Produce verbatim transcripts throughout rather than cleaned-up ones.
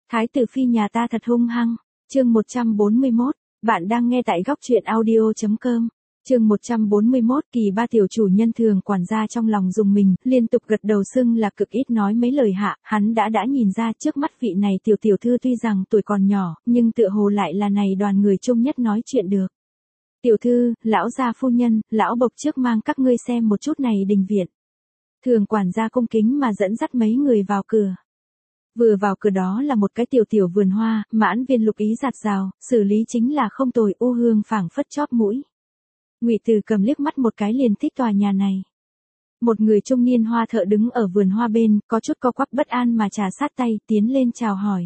Thái tử phi nhà ta thật hung hăng. Chương một trăm bốn mươi mốt, bạn đang nghe tại góc truyện audio chấm com. Chương một trăm bốn mươi mốt, kỳ ba tiểu chủ nhân Thường quản gia trong lòng dùng mình, liên tục gật đầu xưng là cực ít nói mấy lời hạ, hắn đã đã nhìn ra trước mắt vị này tiểu tiểu thư tuy rằng tuổi còn nhỏ, nhưng tựa hồ lại là này đoàn người chung nhất nói chuyện được. Tiểu thư, lão gia phu nhân, lão bộc trước mang các ngươi xem một chút này đình viện. Thường quản gia cung kính mà dẫn dắt mấy người vào cửa. Vừa vào cửa đó là một cái tiểu tiểu vườn hoa, mãn viên lục ý giạt rào, xử lý chính là không tồi, u hương phảng phất chóp mũi. Ngụy Từ cầm liếc mắt một cái liền thích tòa nhà này. Một người trung niên hoa thợ đứng ở vườn hoa bên, có chút co quắp bất an mà trà sát tay, tiến lên chào hỏi.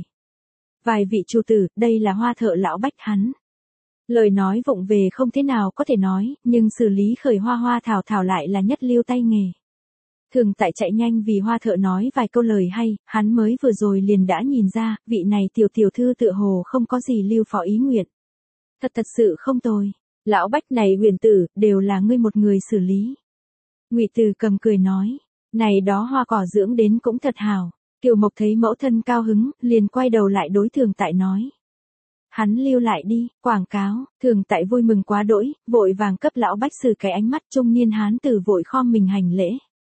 Vài vị chủ tử, đây là hoa thợ lão Bách hắn. Lời nói vụng về không thế nào có thể nói, nhưng xử lý khởi hoa hoa thảo thảo lại là nhất lưu tay nghề. Thường tại chạy nhanh vì hoa thợ nói vài câu lời hay, hắn mới vừa rồi liền đã nhìn ra, vị này tiểu tiểu thư tựa hồ không có gì lưu phó ý nguyện. Thật thật sự không tồi. Lão Bách này huyền tử, đều là ngươi một người xử lý. Ngụy Từ cầm cười nói, này đó hoa cỏ dưỡng đến cũng thật hảo. Kiều Mộc thấy mẫu thân cao hứng, liền quay đầu lại đối Thường tại nói. Hắn lưu lại đi, quảng cáo. Thường tại vui mừng quá đỗi, vội vàng cấp lão Bách xử cái ánh mắt trung niên hán tử vội khom mình hành lễ.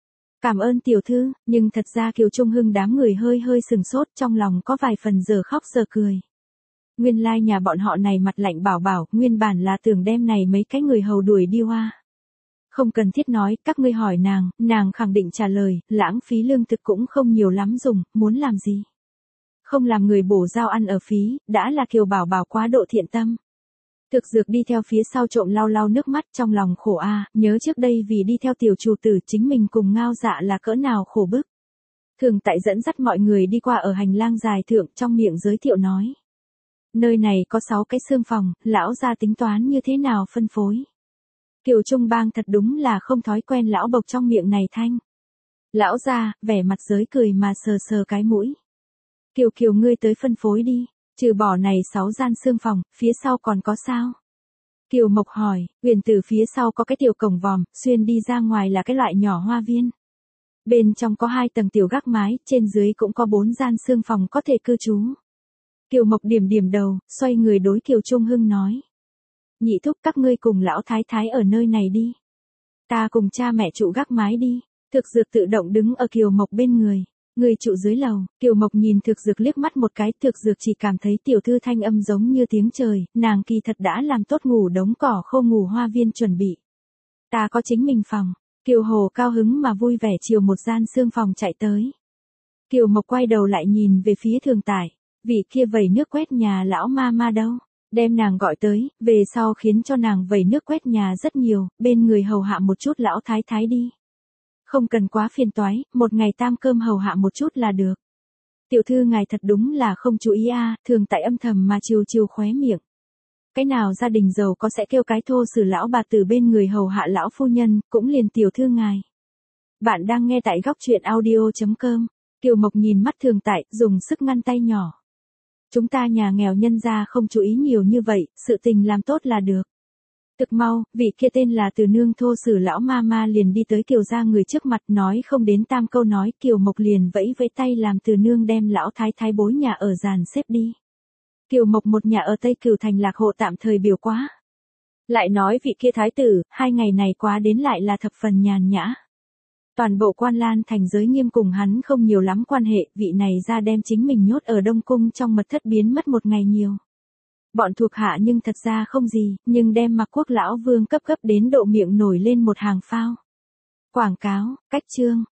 Cảm ơn tiểu thư, nhưng thật ra Kiều Trung Hưng đám người hơi hơi sừng sốt, trong lòng có vài phần giờ khóc giờ cười. Nguyên lai nhà bọn họ này mặt lạnh bảo bảo, nguyên bản là tưởng đem này mấy cái người hầu đuổi đi hoa. Không cần thiết nói, các ngươi hỏi nàng, nàng khẳng định trả lời, lãng phí lương thực cũng không nhiều lắm dùng, muốn làm gì. Không làm người bổ giao ăn ở phí, đã là Kiều bảo bảo quá độ thiện tâm. Thực dược đi theo phía sau trộm lau lau nước mắt trong lòng khổ a, nhớ trước đây vì đi theo tiểu chủ tử chính mình cùng ngao dạ là cỡ nào khổ bức. Thường tại dẫn dắt mọi người đi qua ở hành lang dài thượng trong miệng giới thiệu nói. Nơi này có sáu cái xương phòng, lão gia tính toán như thế nào phân phối. Kiều Trung Bang thật đúng là không thói quen lão bộc trong miệng này thanh. Lão gia, vẻ mặt giới cười mà sờ sờ cái mũi. Kiều Kiều ngươi tới phân phối đi. Trừ bỏ này sáu gian xương phòng, phía sau còn có sao? Kiều Mộc hỏi, huyền tử phía sau có cái tiểu cổng vòm, xuyên đi ra ngoài là cái loại nhỏ hoa viên. Bên trong có hai tầng tiểu gác mái, trên dưới cũng có bốn gian xương phòng có thể cư trú. Kiều Mộc điểm điểm đầu, xoay người đối Kiều Trung Hưng nói. Nhị thúc các ngươi cùng lão thái thái ở nơi này đi. Ta cùng cha mẹ trụ gác mái đi. Thực dược tự động đứng ở Kiều Mộc bên người. Người trụ dưới lầu, Kiều Mộc nhìn thực dược liếc mắt một cái, thực dược chỉ cảm thấy tiểu thư thanh âm giống như tiếng trời, nàng kỳ thật đã làm tốt ngủ đống cỏ khô ngủ hoa viên chuẩn bị. Ta có chính mình phòng, Kiều Hồ cao hứng mà vui vẻ chiều một gian xương phòng chạy tới. Kiều Mộc quay đầu lại nhìn về phía Thường Tại, vị kia vẩy nước quét nhà lão ma ma đâu, đem nàng gọi tới, về sau khiến cho nàng vẩy nước quét nhà rất nhiều, bên người hầu hạ một chút lão thái thái đi. Không cần quá phiền toái, một ngày tam cơm hầu hạ một chút là được. Tiểu thư ngài thật đúng là không chú ý a, Thường tại âm thầm mà chiều chiều khóe miệng. Cái nào gia đình giàu có sẽ kêu cái thô sử lão bà từ bên người hầu hạ lão phu nhân, cũng liền tiểu thư ngài. Bạn đang nghe tại góc truyện audio chấm com. Kiều Mộc nhìn mắt Thường tại, dùng sức ngăn tay nhỏ. Chúng ta nhà nghèo nhân gia không chú ý nhiều như vậy, sự tình làm tốt là được. Thực mau, vị kia tên là Từ Nương thô sử lão ma ma liền đi tới Kiều gia người trước mặt, nói không đến tam câu nói, Kiều Mộc liền vẫy vẫy tay làm Từ Nương đem lão thái thái bối nhà ở dàn xếp đi. Kiều Mộc một nhà ở Tây Cửu thành lạc hộ tạm thời biểu quá. Lại nói vị kia thái tử, hai ngày này quá đến lại là thập phần nhàn nhã. Toàn bộ Quan Lan thành giới nghiêm cùng hắn không nhiều lắm quan hệ, vị này ra đem chính mình nhốt ở Đông Cung trong mật thất biến mất một ngày nhiều. Bọn thuộc hạ nhưng thật ra không gì, nhưng đem Mạc Quốc lão vương cấp cấp đến độ miệng nổi lên một hàng phao. Quảng cáo, cách chương,